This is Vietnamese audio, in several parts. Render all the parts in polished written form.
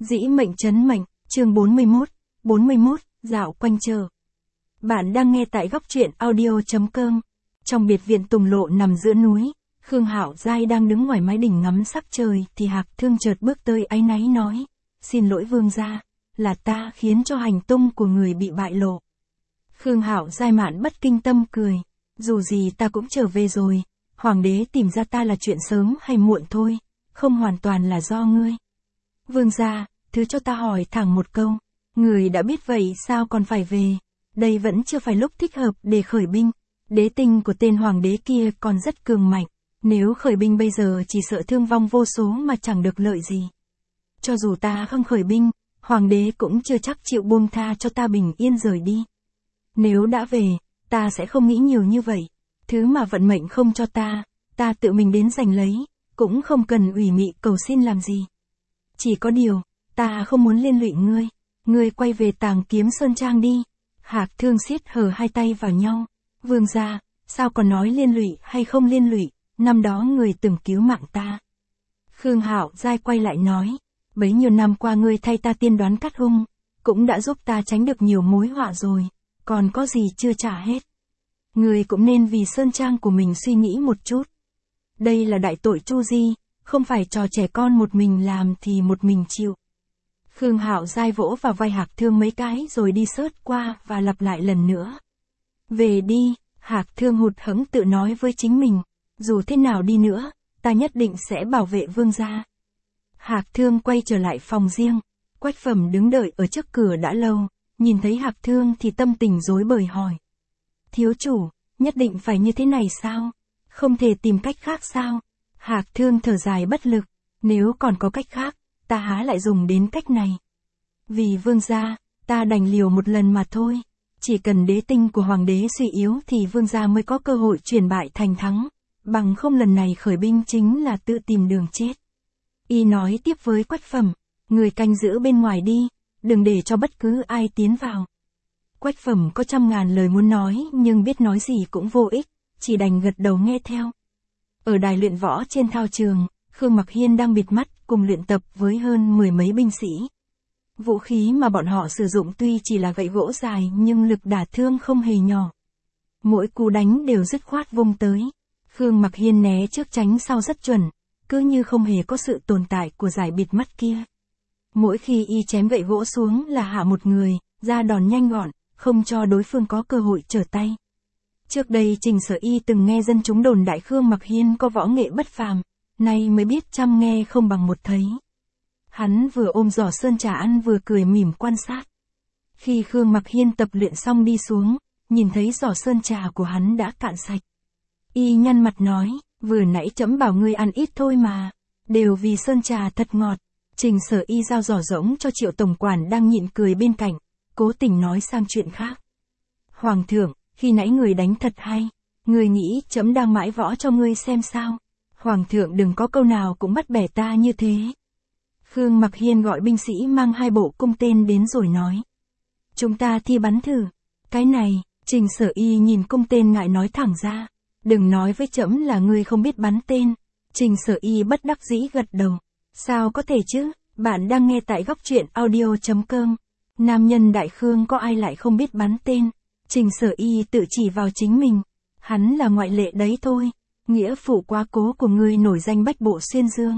Dĩ mệnh trấn mệnh, chương 41, dạo quanh chợ. Bạn đang nghe tại góc truyện audio.com. Trong biệt viện Tùng Lộ nằm giữa núi, Khương Hạo Giai đang đứng ngoài mái đình ngắm sắc trời thì Hạc Thương chợt bước tới áy náy nói, xin lỗi vương gia, là ta khiến cho hành tung của người bị bại lộ. Khương Hạo Giai mạn bất kinh tâm cười, dù gì ta cũng trở về rồi, hoàng đế tìm ra ta là chuyện sớm hay muộn thôi, không hoàn toàn là do ngươi. Vương gia, thứ cho ta hỏi thẳng một câu, người đã biết vậy sao còn phải về, đây vẫn chưa phải lúc thích hợp để khởi binh, đế tinh của tên hoàng đế kia còn rất cường mạnh, nếu khởi binh bây giờ chỉ sợ thương vong vô số mà chẳng được lợi gì. Cho dù ta không khởi binh, hoàng đế cũng chưa chắc chịu buông tha cho ta bình yên rời đi. Nếu đã về, ta sẽ không nghĩ nhiều như vậy, thứ mà vận mệnh không cho ta tự mình đến giành lấy, cũng không cần ủy mị cầu xin làm gì. Chỉ có điều, ta không muốn liên lụy ngươi quay về Tàng Kiếm Sơn Trang đi. Hạc Thương siết hở hai tay vào nhau, vương gia, sao còn nói liên lụy hay không liên lụy, năm đó người từng cứu mạng ta. Khương Hạo Giai quay lại nói, bấy nhiêu năm qua ngươi thay ta tiên đoán cắt hung, cũng đã giúp ta tránh được nhiều mối họa rồi, còn có gì chưa trả hết. Ngươi cũng nên vì Sơn Trang của mình suy nghĩ một chút. Đây là đại tội Chu Di, không phải trò trẻ con một mình làm thì một mình chịu. Khương Hạo Giai vỗ vào vai Hạc Thương mấy cái rồi đi sớt qua và lặp lại lần nữa. Về đi, Hạc Thương hụt hẫng tự nói với chính mình, dù thế nào đi nữa, ta nhất định sẽ bảo vệ vương gia. Hạc Thương quay trở lại phòng riêng, Quách Phẩm đứng đợi ở trước cửa đã lâu, nhìn thấy Hạc Thương thì tâm tình rối bời hỏi. Thiếu chủ, nhất định phải như thế này sao? Không thể tìm cách khác sao? Hạc Thương thở dài bất lực, nếu còn có cách khác, ta há lại dùng đến cách này. Vì vương gia, ta đành liều một lần mà thôi, chỉ cần đế tinh của hoàng đế suy yếu thì vương gia mới có cơ hội chuyển bại thành thắng, bằng không lần này khởi binh chính là tự tìm đường chết. Y nói tiếp với Quách Phẩm, người canh giữ bên ngoài đi, đừng để cho bất cứ ai tiến vào. Quách Phẩm có trăm ngàn lời muốn nói nhưng biết nói gì cũng vô ích, chỉ đành gật đầu nghe theo. Ở đài luyện võ trên thao trường, Khương Mặc Hiên đang bịt mắt cùng luyện tập với hơn 10 mấy binh sĩ. Vũ khí mà bọn họ sử dụng tuy chỉ là gậy gỗ dài nhưng lực đả thương không hề nhỏ. Mỗi cú đánh đều dứt khoát vung tới. Khương Mặc Hiên né trước tránh sau rất chuẩn, cứ như không hề có sự tồn tại của giải bịt mắt kia. Mỗi khi y chém gậy gỗ xuống là hạ một người, ra đòn nhanh gọn, không cho đối phương có cơ hội trở tay. Trước đây Trình Sở Y từng nghe dân chúng đồn đại Khương Mặc Hiên có võ nghệ bất phàm, nay mới biết trăm nghe không bằng một thấy. Hắn vừa ôm giỏ sơn trà ăn vừa cười mỉm quan sát. Khi Khương Mặc Hiên tập luyện xong đi xuống, nhìn thấy giỏ sơn trà của hắn đã cạn sạch. Y nhăn mặt nói, vừa nãy trẫm bảo ngươi ăn ít thôi mà, đều vì sơn trà thật ngọt. Trình Sở Y giao giỏ rỗng cho Triệu tổng quản đang nhịn cười bên cạnh, cố tình nói sang chuyện khác. Hoàng thượng, khi nãy người đánh thật hay, người nghĩ trẫm đang mãi võ cho ngươi xem sao. Hoàng thượng đừng có câu nào cũng bắt bẻ ta như thế. Khương Mặc Hiên gọi binh sĩ mang 2 bộ cung tên đến rồi nói. Chúng ta thi bắn thử. Cái này, Trình Sở Y nhìn cung tên ngại nói thẳng ra. Đừng nói với trẫm là ngươi không biết bắn tên. Trình Sở Y bất đắc dĩ gật đầu. Sao có thể chứ, bạn đang nghe tại góc truyện audio.com. Nam nhân Đại Khương có ai lại không biết bắn tên. Trình Sở Y tự chỉ vào chính mình. Hắn là ngoại lệ đấy thôi. Nghĩa phụ quá cố của ngươi nổi danh bách bộ xuyên dương.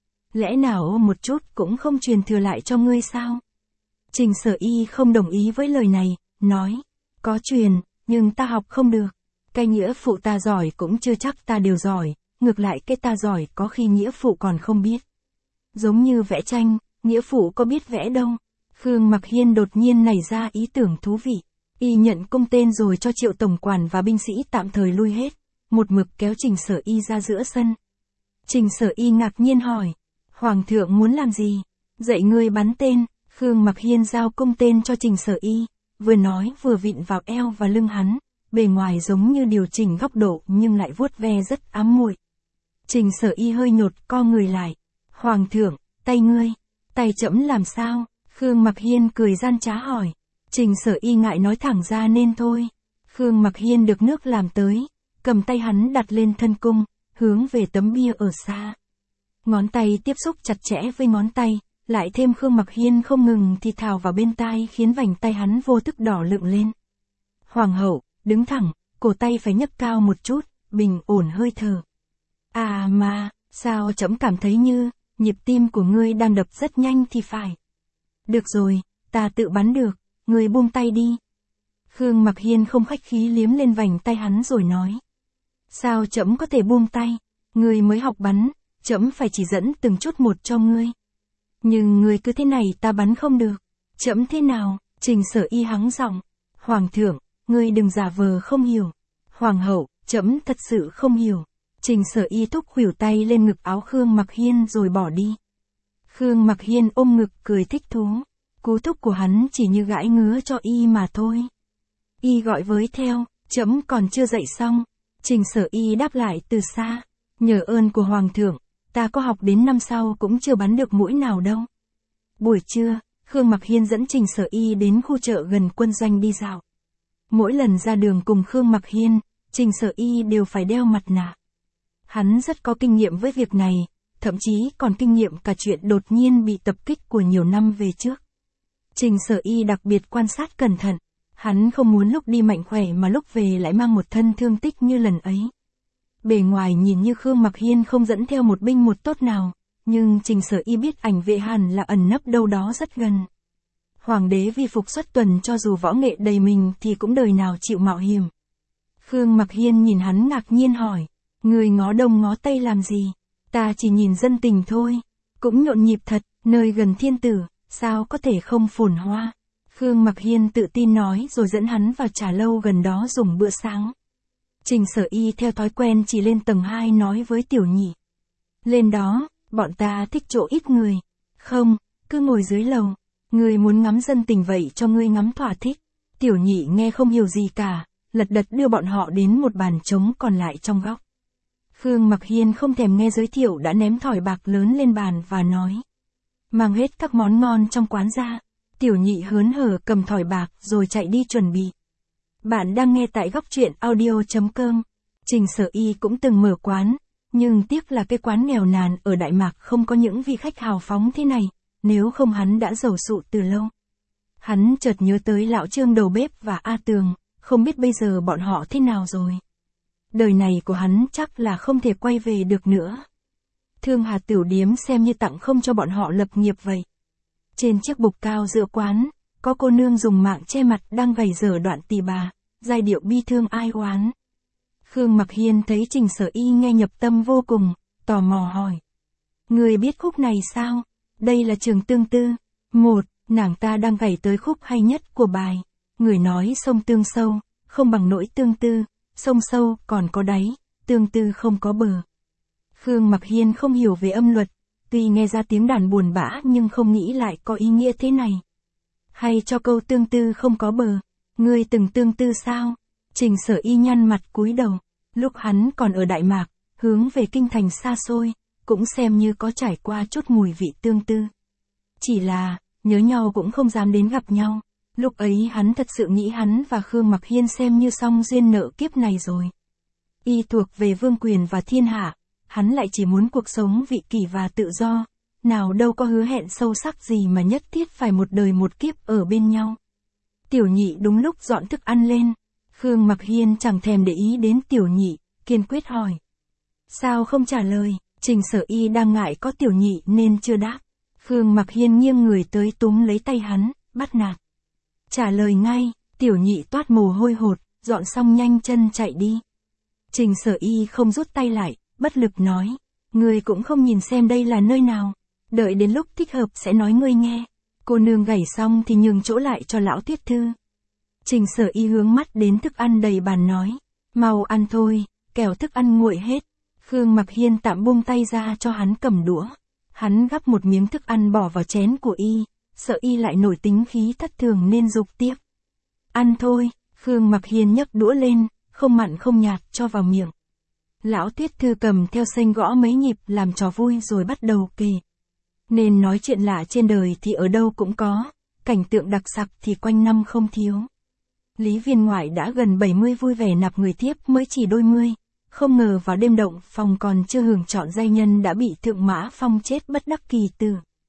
Lẽ nào một chút cũng không truyền thừa lại cho ngươi sao? Trình Sở Y không đồng ý với lời này, nói. Có truyền, nhưng ta học không được. Cái nghĩa phụ ta giỏi cũng chưa chắc ta đều giỏi, ngược lại cái ta giỏi có khi nghĩa phụ còn không biết. Giống như vẽ tranh, nghĩa phụ có biết vẽ đâu. Khương Mặc Hiên đột nhiên nảy ra ý tưởng thú vị. Y nhận cung tên rồi cho Triệu tổng quản và binh sĩ tạm thời lui hết. Một mực kéo Trình Sở Y ra giữa sân. Trình Sở Y ngạc nhiên hỏi, Hoàng thượng muốn làm gì? Dạy ngươi bắn tên. Khương Mặc Hiên giao cung tên cho Trình Sở Y, vừa nói vừa vịn vào eo và lưng hắn, bề ngoài giống như điều chỉnh góc độ nhưng lại vuốt ve rất ám muội. Trình Sở Y hơi nhột co người lại. Hoàng thượng, tay ngươi, tay trẫm làm sao? Khương Mặc Hiên cười gian trá hỏi. Trình Sở Y ngại nói thẳng ra nên thôi. Khương Mặc Hiên được nước làm tới, cầm tay hắn đặt lên thân cung, hướng về tấm bia ở xa. Ngón tay tiếp xúc chặt chẽ với ngón tay, lại thêm Khương Mặc Hiên không ngừng thì thào vào bên tai khiến vành tay hắn vô thức đỏ lựng lên. Hoàng hậu, đứng thẳng, cổ tay phải nhấc cao một chút, bình ổn hơi thở. À mà, sao trẫm cảm thấy như, nhịp tim của ngươi đang đập rất nhanh thì phải. Được rồi, ta tự bắn được, ngươi buông tay đi. Khương Mặc Hiên không khách khí liếm lên vành tay hắn rồi nói. Sao trẫm có thể buông tay, ngươi mới học bắn, trẫm phải chỉ dẫn từng chút một cho ngươi. Nhưng ngươi cứ thế này ta bắn không được. Trẫm thế nào? Trình Sở Y hắng giọng. Hoàng thượng, ngươi đừng giả vờ không hiểu. Hoàng hậu, trẫm thật sự không hiểu. Trình Sở Y thúc khuỷu tay lên ngực áo Khương Mặc Hiên rồi bỏ đi. Khương Mặc Hiên ôm ngực cười thích thú. Cú thúc của hắn chỉ như gãi ngứa cho y mà thôi. Y gọi với theo, trẫm còn chưa dậy xong. Trình Sở Y đáp lại từ xa. Nhờ ơn của Hoàng thượng, ta có học đến năm sau cũng chưa bắn được mũi nào đâu. Buổi trưa, Khương Mặc Hiên dẫn Trình Sở Y đến khu chợ gần quân doanh đi dạo. Mỗi lần ra đường cùng Khương Mặc Hiên, Trình Sở Y đều phải đeo mặt nạ. Hắn rất có kinh nghiệm với việc này, thậm chí còn kinh nghiệm cả chuyện đột nhiên bị tập kích của nhiều năm về trước. Trình Sở Y đặc biệt quan sát cẩn thận, hắn không muốn lúc đi mạnh khỏe mà lúc về lại mang một thân thương tích như lần ấy. Bề ngoài nhìn như Khương Mặc Hiên không dẫn theo một binh một tốt nào, nhưng Trình Sở Y biết ảnh vệ hẳn là ẩn nấp đâu đó rất gần. Hoàng đế vì phục xuất tuần cho dù võ nghệ đầy mình thì cũng đời nào chịu mạo hiểm. Khương Mặc Hiên nhìn hắn ngạc nhiên hỏi, người ngó đông ngó tây làm gì? Ta chỉ nhìn dân tình thôi, cũng nhộn nhịp thật, nơi gần thiên tử, sao có thể không phồn hoa? Khương Mặc Hiên tự tin nói rồi dẫn hắn vào trà lâu gần đó dùng bữa sáng. Trình Sở Y theo thói quen chỉ lên tầng 2 nói với Tiểu Nhị. Lên đó, bọn ta thích chỗ ít người. Không, cứ ngồi dưới lầu. Ngươi muốn ngắm dân tình vậy cho ngươi ngắm thỏa thích. Tiểu Nhị nghe không hiểu gì cả, lật đật đưa bọn họ đến một bàn trống còn lại trong góc. Khương Mặc Hiên không thèm nghe giới thiệu đã ném thỏi bạc lớn lên bàn và nói. Mang hết các món ngon trong quán ra. Tiểu Nhị hớn hở cầm thỏi bạc rồi chạy đi chuẩn bị. Bạn đang nghe tại góc truyện audio.com. Trình Sở Y cũng từng mở quán, nhưng tiếc là cái quán nghèo nàn ở Đại Mạc không có những vị khách hào phóng thế này, nếu không hắn đã giàu sụ từ lâu. Hắn chợt nhớ tới lão Trương đầu bếp và A Tường, không biết bây giờ bọn họ thế nào rồi. Đời này của hắn chắc là không thể quay về được nữa. Thương Hà Tiểu Điếm xem như tặng không cho bọn họ lập nghiệp vậy. Trên chiếc bục cao giữa quán, có cô nương dùng mạng che mặt đang gảy dở đoạn tỳ bà, giai điệu bi thương ai oán. Khương Mặc Hiên thấy Trình Sở Y nghe nhập tâm vô cùng, tò mò hỏi. Người biết khúc này sao? Đây là Trường Tương Tư. Một, nàng ta đang gảy tới khúc hay nhất của bài. Người nói sông tương sâu, không bằng nỗi tương tư, sông sâu còn có đáy, tương tư không có bờ. Khương Mặc Hiên không hiểu về âm luật, tuy nghe ra tiếng đàn buồn bã nhưng không nghĩ lại có ý nghĩa thế này. Hay cho câu tương tư không có bờ, ngươi từng tương tư sao? Trình Sở Y nhăn mặt cúi đầu, lúc hắn còn ở Đại Mạc, hướng về kinh thành xa xôi, cũng xem như có trải qua chút mùi vị tương tư. Chỉ là, nhớ nhau cũng không dám đến gặp nhau, lúc ấy hắn thật sự nghĩ hắn và Khương Mặc Hiên xem như song duyên nợ kiếp này rồi. Y thuộc về vương quyền và thiên hạ, hắn lại chỉ muốn cuộc sống vị kỷ và tự do, nào đâu có hứa hẹn sâu sắc gì mà nhất thiết phải một đời một kiếp ở bên nhau. Tiểu Nhị đúng lúc dọn thức ăn lên, Khương Mặc Hiên chẳng thèm để ý đến Tiểu Nhị, kiên quyết hỏi. Sao không trả lời? Trình Sở Y đang ngại có Tiểu Nhị nên chưa đáp. Khương Mặc Hiên nghiêng người tới túm lấy tay hắn, bắt nạt. Trả lời ngay, Tiểu Nhị toát mồ hôi hột, dọn xong nhanh chân chạy đi. Trình Sở Y không rút tay lại, bất lực nói. Ngươi cũng không nhìn xem đây là nơi nào. Đợi đến lúc thích hợp sẽ nói ngươi nghe. Cô nương gảy xong thì nhường chỗ lại cho lão Tiết Thư. Trình Sở Y hướng mắt đến thức ăn đầy bàn nói. Mau ăn thôi, kẻo thức ăn nguội hết. Khương Mặc Hiên tạm buông tay ra cho hắn cầm đũa. Hắn gắp một miếng thức ăn bỏ vào chén của Y, sợ Y lại nổi tính khí thất thường nên giục tiếp. Ăn thôi, Khương Mặc Hiên nhấc đũa lên, không mặn không nhạt cho vào miệng. Lão Tiết Thư cầm theo sênh gõ mấy nhịp làm trò vui rồi bắt đầu kể. Nên nói chuyện lạ trên đời thì ở đâu cũng có, cảnh tượng đặc sắc thì quanh năm không thiếu. Lý Viên Ngoại đã gần 70 vui vẻ nạp người thiếp mới chỉ đôi mươi, không ngờ vào đêm động phòng còn chưa hưởng chọn giai nhân đã bị Thượng Mã Phong chết bất đắc kỳ tử.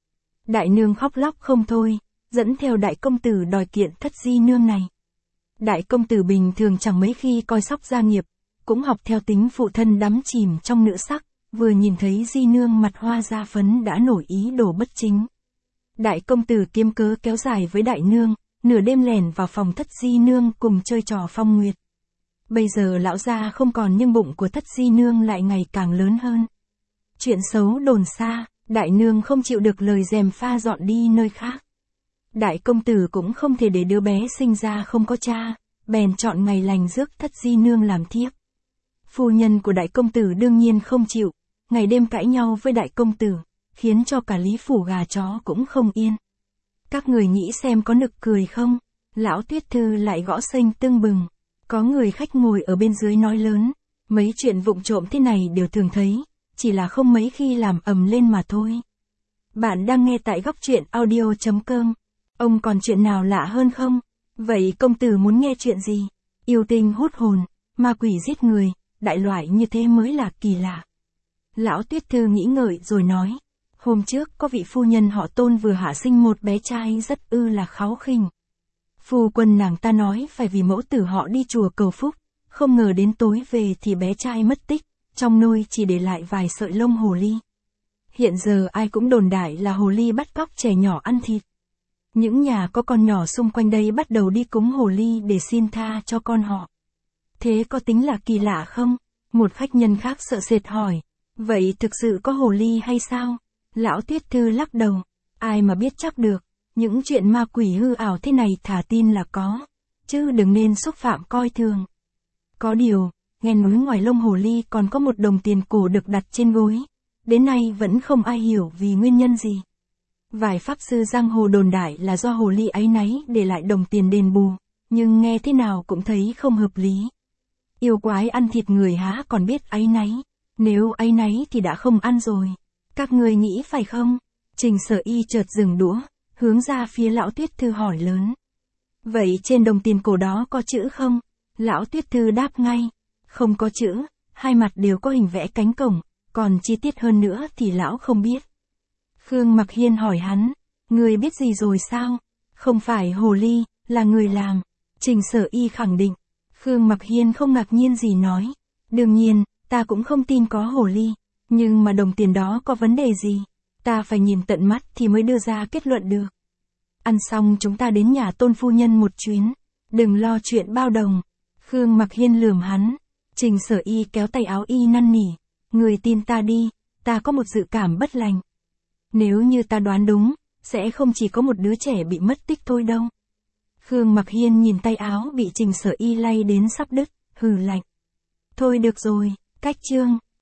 Đại nương khóc lóc không thôi, dẫn theo đại công tử đòi kiện thất di nương này. Đại công tử bình thường chẳng mấy khi coi sóc gia nghiệp, cũng học theo tính phụ thân đắm chìm trong nữ sắc, vừa nhìn thấy di nương mặt hoa da phấn đã nổi ý đồ bất chính. Đại công tử kiếm cớ kéo dài với đại nương, nửa đêm lẻn vào phòng thất di nương cùng chơi trò phong nguyệt. Bây giờ lão gia không còn nhưng bụng của thất di nương lại ngày càng lớn hơn. Chuyện xấu đồn xa, đại nương không chịu được lời gièm pha dọn đi nơi khác. Đại công tử cũng không thể để đứa bé sinh ra không có cha, bèn chọn ngày lành rước thất di nương làm thiếp. Phu nhân của đại công tử đương nhiên không chịu, ngày đêm cãi nhau với đại công tử, khiến cho cả Lý phủ gà chó cũng không yên. Các người nghĩ xem có nực cười không? Lão Tuyết Thư lại gõ xanh tưng bừng. Có người khách ngồi ở bên dưới nói lớn, mấy chuyện vụng trộm thế này đều thường thấy, chỉ là không mấy khi làm ầm lên mà thôi. Bạn đang nghe tại góc truyện audio.com. Ông còn chuyện nào lạ hơn không? Vậy công tử muốn nghe chuyện gì? Yêu tinh hút hồn, ma quỷ giết người, đại loại như thế mới là kỳ lạ. Lão Tuyết Thư nghĩ ngợi rồi nói, hôm trước có vị phu nhân họ Tôn vừa hạ sinh một bé trai rất là kháu khỉnh. Phu quân nàng ta nói phải vì mẫu tử họ đi chùa cầu phúc, không ngờ đến tối về thì bé trai mất tích, trong nôi chỉ để lại vài sợi lông hồ ly. Hiện giờ ai cũng đồn đại là hồ ly bắt cóc trẻ nhỏ ăn thịt. Những nhà có con nhỏ xung quanh đây bắt đầu đi cúng hồ ly để xin tha cho con họ. Thế có tính là kỳ lạ không? Một khách nhân khác sợ sệt hỏi, vậy thực sự có hồ ly hay sao? Lão Tuyết Thư lắc đầu, ai mà biết chắc được. Những chuyện ma quỷ hư ảo thế này thả tin là có, chứ đừng nên xúc phạm coi thường. Có điều, nghe nói ngoài lông hồ ly còn có một đồng tiền cổ được đặt trên gối, đến nay vẫn không ai hiểu vì nguyên nhân gì. Vài pháp sư giang hồ đồn đại là do hồ ly áy náy để lại đồng tiền đền bù, nhưng nghe thế nào cũng thấy không hợp lý. Yêu quái ăn thịt người há còn biết áy náy, nếu áy náy thì đã không ăn rồi. Các người nghĩ phải không? Trình Sở Y chợt dừng đũa, hướng ra phía Lão Tuyết Thư hỏi lớn. Vậy trên đồng tiền cổ đó có chữ không? Lão Tuyết Thư đáp ngay, không có chữ, hai mặt đều có hình vẽ cánh cổng, còn chi tiết hơn nữa thì lão không biết. Khương Mặc Hiên hỏi hắn, người biết gì rồi sao? Không phải hồ ly, là người làm. Trình Sở Y khẳng định. Khương Mặc Hiên không ngạc nhiên gì nói, đương nhiên, ta cũng không tin có hồ ly, nhưng mà đồng tiền đó có vấn đề gì? Ta phải nhìn tận mắt thì mới đưa ra kết luận được. Ăn xong chúng ta đến nhà Tôn phu nhân một chuyến, đừng lo chuyện bao đồng. Khương Mặc Hiên lườm hắn. Trình Sở Y kéo tay áo y năn nỉ, người tin ta đi, ta có một dự cảm bất lành. Nếu như ta đoán đúng, sẽ không chỉ có một đứa trẻ bị mất tích thôi đâu. Khương Mặc Hiên nhìn tay áo bị Trình Sở Y lay đến sắp đứt, hừ lạnh. Thôi được rồi, cách chương.